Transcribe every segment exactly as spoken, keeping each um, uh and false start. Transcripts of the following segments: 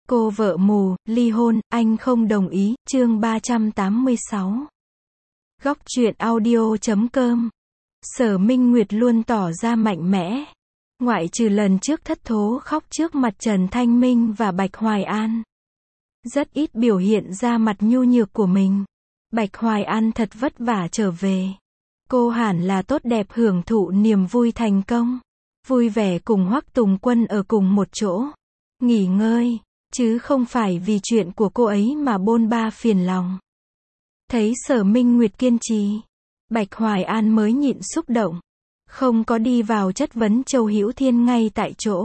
Cô vợ mù, ly hôn, anh không đồng ý, chương ba trăm tám mươi sáu. Góc truyện audio chấm com. Sở Minh Nguyệt luôn tỏ ra mạnh mẽ. Ngoại trừ lần trước thất thố khóc trước mặt Trần Thanh Minh và Bạch Hoài An. Rất ít biểu hiện ra mặt nhu nhược của mình. Bạch Hoài An thật vất vả trở về. Cô hẳn là tốt đẹp hưởng thụ niềm vui thành công. Vui vẻ cùng Hoắc Tùng Quân ở cùng một chỗ. Nghỉ ngơi. Chứ không phải vì chuyện của cô ấy mà bôn ba phiền lòng. Thấy Sở Minh Nguyệt kiên trì, Bạch Hoài An mới nhịn xúc động. Không có đi vào chất vấn Châu Hữu Thiên ngay tại chỗ.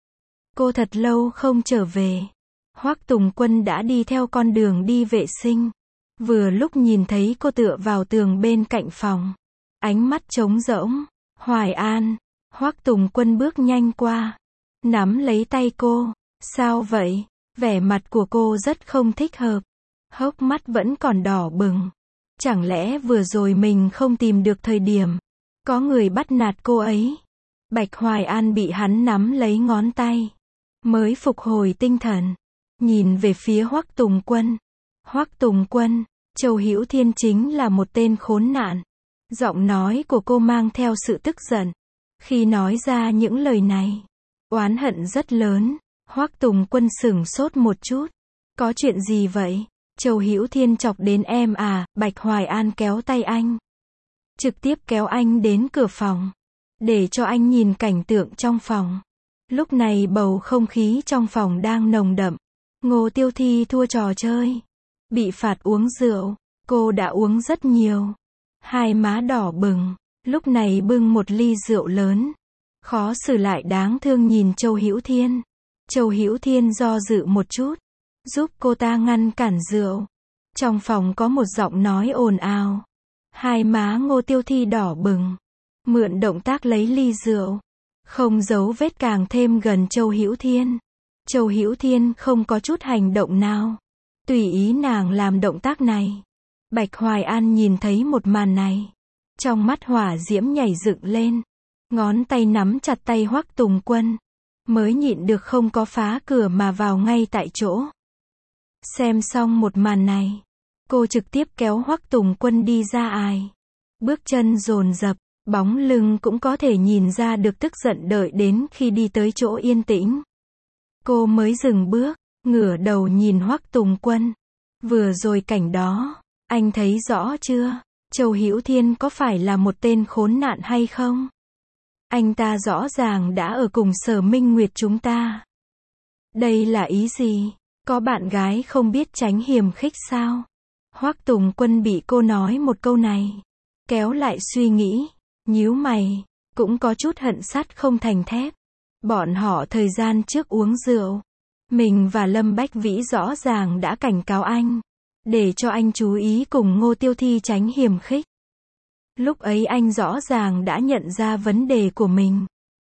Cô thật lâu không trở về. Hoắc Tùng Quân đã đi theo con đường đi vệ sinh. Vừa lúc nhìn thấy cô tựa vào tường bên cạnh phòng. Ánh mắt trống rỗng. Hoài An. Hoắc Tùng Quân bước nhanh qua. Nắm lấy tay cô. Sao vậy? Vẻ mặt của cô rất không thích hợp. Hốc mắt vẫn còn đỏ bừng. Chẳng lẽ vừa rồi mình không tìm được thời điểm. Có người bắt nạt cô ấy. Bạch Hoài An bị hắn nắm lấy ngón tay. Mới phục hồi tinh thần. Nhìn về phía Hoắc Tùng Quân. Hoắc Tùng Quân, Châu Hữu Thiên chính là một tên khốn nạn. Giọng nói của cô mang theo sự tức giận. Khi nói ra những lời này, oán hận rất lớn. Hoắc Tùng Quân sửng sốt một chút. Có chuyện gì vậy? Châu Hữu Thiên chọc đến em à? Bạch Hoài An kéo tay anh. Trực tiếp kéo anh đến cửa phòng. Để cho anh nhìn cảnh tượng trong phòng. Lúc này bầu không khí trong phòng đang nồng đậm. Ngô Tiêu Thi thua trò chơi. Bị phạt uống rượu. Cô đã uống rất nhiều. Hai má đỏ bừng. Lúc này bưng một ly rượu lớn. Khó xử lại đáng thương nhìn Châu Hữu Thiên. Châu Hữu Thiên do dự một chút. Giúp cô ta ngăn cản rượu. Trong phòng có một giọng nói ồn ào. Hai má Ngô Tiêu Thi đỏ bừng. Mượn động tác lấy ly rượu. Không giấu vết càng thêm gần Châu Hữu Thiên. Châu Hữu Thiên không có chút hành động nào. Tùy ý nàng làm động tác này. Bạch Hoài An nhìn thấy một màn này. Trong mắt hỏa diễm nhảy dựng lên. Ngón tay nắm chặt tay Hoắc Tùng Quân. Mới nhịn được không có phá cửa mà vào ngay tại chỗ. Xem xong một màn này. Cô trực tiếp kéo Hoắc Tùng Quân đi ra ải. Bước chân dồn dập. Bóng lưng cũng có thể nhìn ra được tức giận đợi đến khi đi tới chỗ yên tĩnh. Cô mới dừng bước. Ngửa đầu nhìn Hoắc Tùng Quân. Vừa rồi cảnh đó. Anh thấy rõ chưa? Châu Hữu Thiên có phải là một tên khốn nạn hay không? Anh ta rõ ràng đã ở cùng Sở Minh Nguyệt chúng ta. Đây là ý gì? Có bạn gái không biết tránh hiềm khích sao? Hoắc Tùng Quân bị cô nói một câu này. Kéo lại suy nghĩ. Nhíu mày. Cũng có chút hận sắt không thành thép. Bọn họ thời gian trước uống rượu. Mình và Lâm Bách Vĩ rõ ràng đã cảnh cáo anh. Để cho anh chú ý cùng Ngô Tiêu Thi tránh hiềm khích. Lúc ấy anh rõ ràng đã nhận ra vấn đề của mình.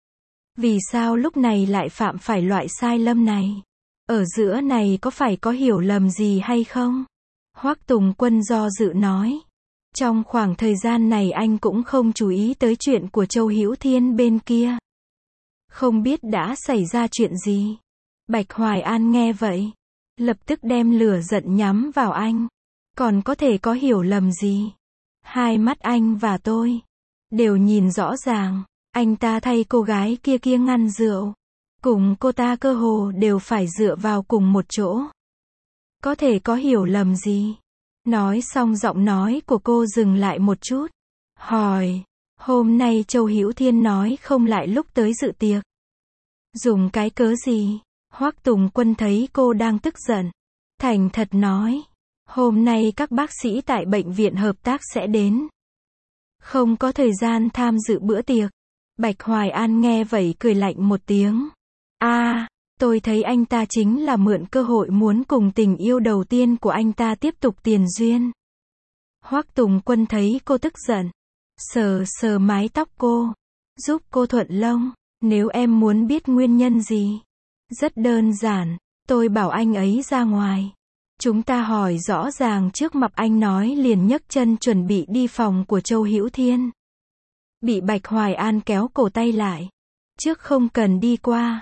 Vì sao lúc này lại phạm phải loại sai lầm này? Ở giữa này có phải có hiểu lầm gì hay không? Hoắc Tùng Quân do dự nói. Trong khoảng thời gian này anh cũng không chú ý tới chuyện của Châu Hữu Thiên bên kia. Không biết đã xảy ra chuyện gì? Bạch Hoài An nghe vậy. Lập tức đem lửa giận nhắm vào anh. Còn có thể có hiểu lầm gì? Hai mắt anh và tôi đều nhìn rõ ràng. Anh ta thay cô gái kia kia ngăn rượu. Cùng cô ta cơ hồ đều phải dựa vào cùng một chỗ. Có thể có hiểu lầm gì? Nói xong giọng nói của cô dừng lại một chút. Hỏi. Hôm nay Châu Hữu Thiên nói không lại lúc tới dự tiệc. Dùng cái cớ gì? Hoắc Tùng Quân thấy cô đang tức giận. Thành thật nói. Hôm nay các bác sĩ tại bệnh viện hợp tác sẽ đến. Không có thời gian tham dự bữa tiệc. Bạch Hoài An nghe vậy cười lạnh một tiếng. A, à, tôi thấy anh ta chính là mượn cơ hội muốn cùng tình yêu đầu tiên của anh ta tiếp tục tiền duyên. Hoắc Tùng Quân thấy cô tức giận. Sờ sờ mái tóc cô. Giúp cô thuận lông. Nếu em muốn biết nguyên nhân gì. Rất đơn giản. Tôi bảo anh ấy ra ngoài. Chúng ta hỏi rõ ràng trước mặt anh nói liền nhấc chân chuẩn bị đi phòng của Châu Hữu Thiên. Bị Bạch Hoài An kéo cổ tay lại. Trước không cần đi qua.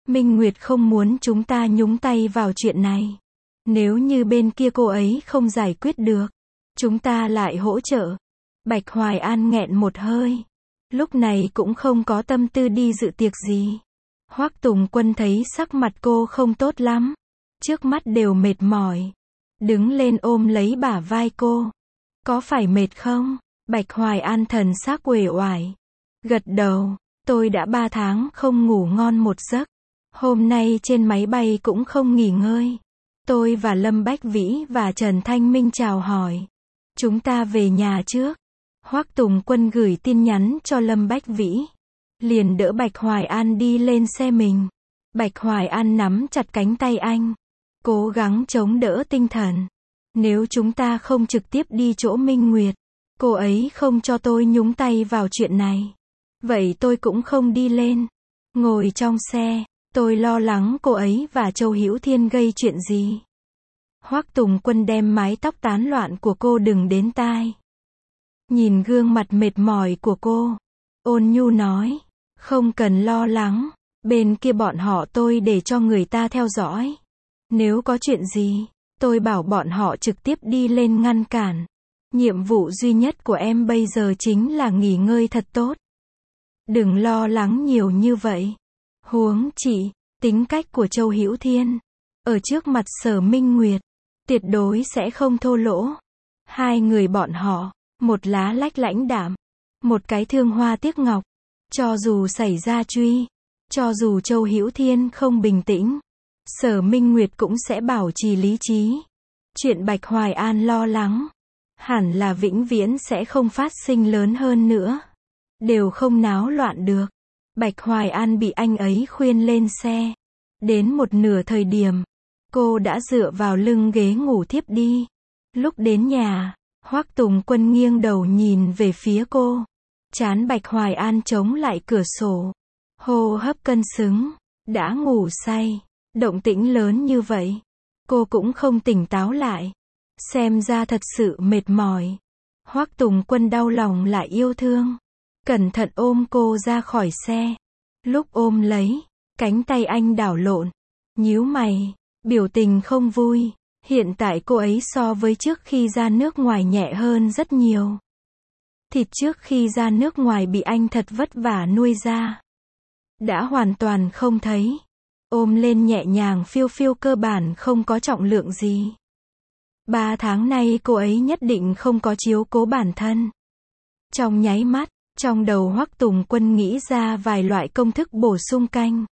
Minh Nguyệt không muốn chúng ta nhúng tay vào chuyện này. Nếu như bên kia cô ấy không giải quyết được, chúng ta lại hỗ trợ. Bạch Hoài An nghẹn một hơi. Lúc này cũng không có tâm tư đi dự tiệc gì. Hoắc Tùng Quân thấy sắc mặt cô không tốt lắm. Trước mắt đều mệt mỏi. Đứng lên ôm lấy bả vai cô. Có phải mệt không? Bạch Hoài An thần sắc uể oải. Gật đầu. Tôi đã ba tháng không ngủ ngon một giấc. Hôm nay trên máy bay cũng không nghỉ ngơi. Tôi và Lâm Bách Vĩ và Trần Thanh Minh chào hỏi. Chúng ta về nhà trước. Hoắc Tùng Quân gửi tin nhắn cho Lâm Bách Vĩ. Liền đỡ Bạch Hoài An đi lên xe mình. Bạch Hoài An nắm chặt cánh tay anh. Cố gắng chống đỡ tinh thần. Nếu chúng ta không trực tiếp đi chỗ Minh Nguyệt, cô ấy không cho tôi nhúng tay vào chuyện này. Vậy tôi cũng không đi lên. Ngồi trong xe, tôi lo lắng cô ấy và Châu Hữu Thiên gây chuyện gì. Hoắc Tùng Quân đem mái tóc tán loạn của cô đừng đến tai. Nhìn gương mặt mệt mỏi của cô, ôn nhu nói, không cần lo lắng, bên kia bọn họ tôi để cho người ta theo dõi. Nếu có chuyện gì, tôi bảo bọn họ trực tiếp đi lên ngăn cản. Nhiệm vụ duy nhất của em bây giờ chính là nghỉ ngơi thật tốt. Đừng lo lắng nhiều như vậy. Huống chỉ, tính cách của Châu Hữu Thiên, ở trước mặt Sở Minh Nguyệt, tuyệt đối sẽ không thô lỗ. Hai người bọn họ, một lá lách lãnh đạm, một cái thương hoa tiếc ngọc. Cho dù xảy ra truy, cho dù Châu Hữu Thiên không bình tĩnh, Sở Minh Nguyệt cũng sẽ bảo trì lý trí. Chuyện Bạch Hoài An lo lắng, hẳn là vĩnh viễn sẽ không phát sinh lớn hơn nữa. Đều không náo loạn được. Bạch Hoài An bị anh ấy khuyên lên xe. Đến một nửa thời điểm, cô đã dựa vào lưng ghế ngủ thiếp đi. Lúc đến nhà, Hoắc Tùng Quân nghiêng đầu nhìn về phía cô. Trán Bạch Hoài An chống lại cửa sổ. Hô hấp cân xứng. Đã ngủ say. Động tĩnh lớn như vậy. Cô cũng không tỉnh táo lại. Xem ra thật sự mệt mỏi. Hoắc Tùng Quân đau lòng lại yêu thương. Cẩn thận ôm cô ra khỏi xe. Lúc ôm lấy, cánh tay anh đảo lộn. Nhíu mày, biểu tình không vui. Hiện tại cô ấy so với trước khi ra nước ngoài nhẹ hơn rất nhiều. Thịt trước khi ra nước ngoài bị anh thật vất vả nuôi ra. Đã hoàn toàn không thấy. Ôm lên nhẹ nhàng phiêu phiêu cơ bản không có trọng lượng gì. Ba tháng nay cô ấy nhất định không có chiếu cố bản thân. Trong nháy mắt, trong đầu Hoắc Tùng Quân nghĩ ra vài loại công thức bổ sung canh.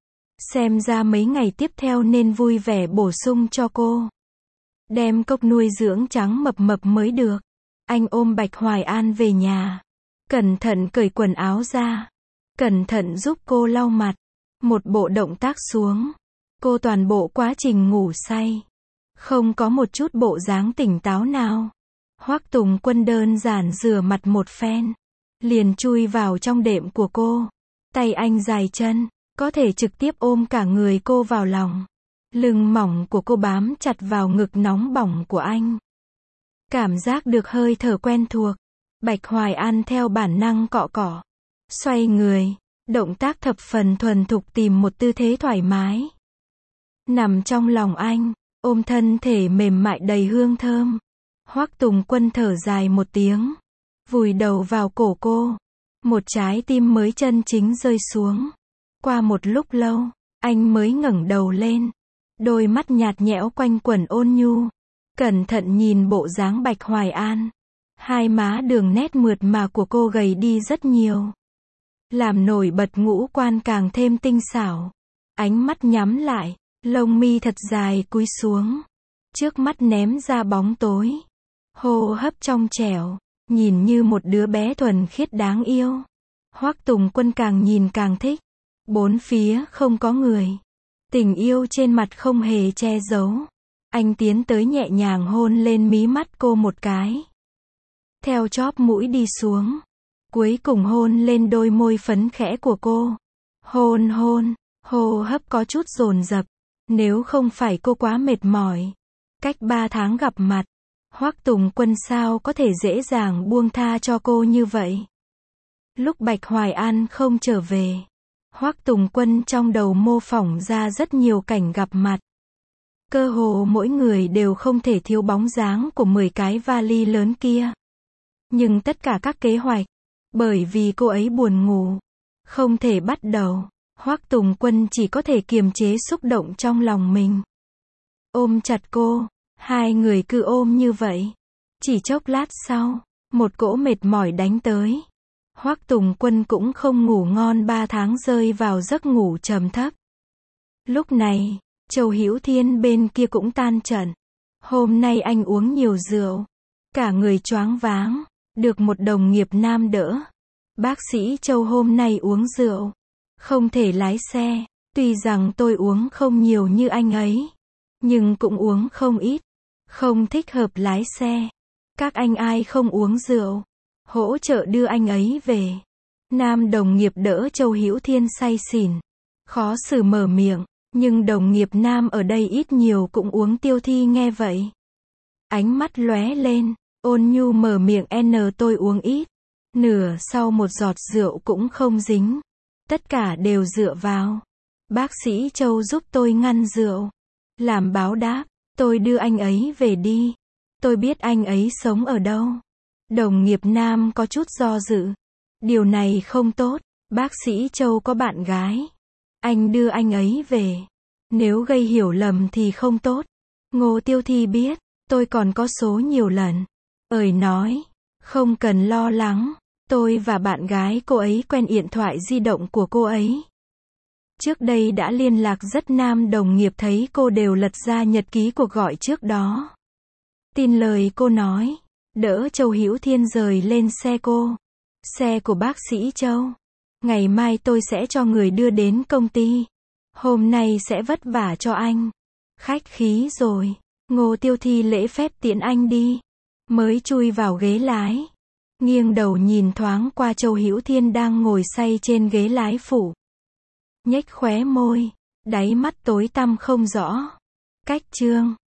Xem ra mấy ngày tiếp theo nên vui vẻ bổ sung cho cô. Đem cốc nuôi dưỡng trắng mập mập mới được. Anh ôm Bạch Hoài An về nhà. Cẩn thận cởi quần áo ra. Cẩn thận giúp cô lau mặt. Một bộ động tác xuống. Cô toàn bộ quá trình ngủ say. Không có một chút bộ dáng tỉnh táo nào. Hoắc Tùng Quân đơn giản rửa mặt một phen. Liền chui vào trong đệm của cô. Tay anh dài chân, có thể trực tiếp ôm cả người cô vào lòng. Lưng mỏng của cô bám chặt vào ngực nóng bỏng của anh. Cảm giác được hơi thở quen thuộc. Bạch Hoài An theo bản năng cọ cọ. Xoay người, động tác thập phần thuần thục tìm một tư thế thoải mái. Nằm trong lòng anh, ôm thân thể mềm mại đầy hương thơm. Hoắc Tùng Quân thở dài một tiếng. Vùi đầu vào cổ cô. Một trái tim mới chân chính rơi xuống. Qua một lúc lâu, anh mới ngẩng đầu lên. Đôi mắt nhạt nhẽo quanh quẩn ôn nhu. Cẩn thận nhìn bộ dáng Bạch Hoài An. Hai má đường nét mượt mà của cô gầy đi rất nhiều. Làm nổi bật ngũ quan càng thêm tinh xảo. Ánh mắt nhắm lại, lông mi thật dài cúi xuống. Trước mắt ném ra bóng tối. Hô hấp trong trẻo. Nhìn như một đứa bé thuần khiết đáng yêu. Hoắc Tùng Quân càng nhìn càng thích. Bốn phía không có người. Tình yêu trên mặt không hề che giấu. Anh tiến tới nhẹ nhàng hôn lên mí mắt cô một cái. Theo chóp mũi đi xuống. Cuối cùng hôn lên đôi môi phấn khẽ của cô. Hôn hôn, hô hấp có chút dồn dập. Nếu không phải cô quá mệt mỏi. Cách ba tháng gặp mặt. Hoắc Tùng Quân sao có thể dễ dàng buông tha cho cô như vậy. Lúc Bạch Hoài An không trở về. Hoắc Tùng Quân trong đầu mô phỏng ra rất nhiều cảnh gặp mặt. Cơ hồ mỗi người đều không thể thiếu bóng dáng của mười cái vali lớn kia. Nhưng tất cả các kế hoạch, bởi vì cô ấy buồn ngủ, không thể bắt đầu, Hoắc Tùng Quân chỉ có thể kiềm chế xúc động trong lòng mình. Ôm chặt cô, hai người cứ ôm như vậy. Chỉ chốc lát sau, một cỗ mệt mỏi đánh tới. Hoắc Tùng Quân cũng không ngủ ngon ba tháng rơi vào giấc ngủ trầm thấp. Lúc này, Châu Hữu Thiên bên kia cũng tan trận. Hôm nay anh uống nhiều rượu, cả người choáng váng, được một đồng nghiệp nam đỡ. Bác sĩ Châu hôm nay uống rượu, không thể lái xe, tuy rằng tôi uống không nhiều như anh ấy, nhưng cũng uống không ít, không thích hợp lái xe. Các anh ai không uống rượu, hỗ trợ đưa anh ấy về. Nam đồng nghiệp đỡ Châu Hữu Thiên say xỉn, khó xử mở miệng, nhưng đồng nghiệp nam ở đây ít nhiều cũng uống tiêu thi nghe vậy. Ánh mắt lóe lên, ôn nhu mở miệng n tôi uống ít, nửa sau một giọt rượu cũng không dính. Tất cả đều dựa vào bác sĩ Châu giúp tôi ngăn rượu. Làm báo đáp, tôi đưa anh ấy về đi. Tôi biết anh ấy sống ở đâu. Đồng nghiệp nam có chút do dự. Điều này không tốt, bác sĩ Châu có bạn gái. Anh đưa anh ấy về. Nếu gây hiểu lầm thì không tốt. Ngô Tiêu Thi biết, tôi còn có số nhiều lần. Ơi nói, không cần lo lắng. Tôi và bạn gái cô ấy quen điện thoại di động của cô ấy. Trước đây đã liên lạc rất nam đồng nghiệp thấy cô đều lật ra nhật ký cuộc gọi trước đó. Tin lời cô nói, đỡ Châu Hữu Thiên rời lên xe cô. Xe của bác sĩ Châu. Ngày mai tôi sẽ cho người đưa đến công ty. Hôm nay sẽ vất vả cho anh. Khách khí rồi. Ngô Tiêu Thi lễ phép tiễn anh đi. Mới chui vào ghế lái. Nghiêng đầu nhìn thoáng qua Châu Hữu Thiên đang ngồi say trên ghế lái phụ. Nhếch khóe môi. Đáy mắt tối tăm không rõ. Cách chương.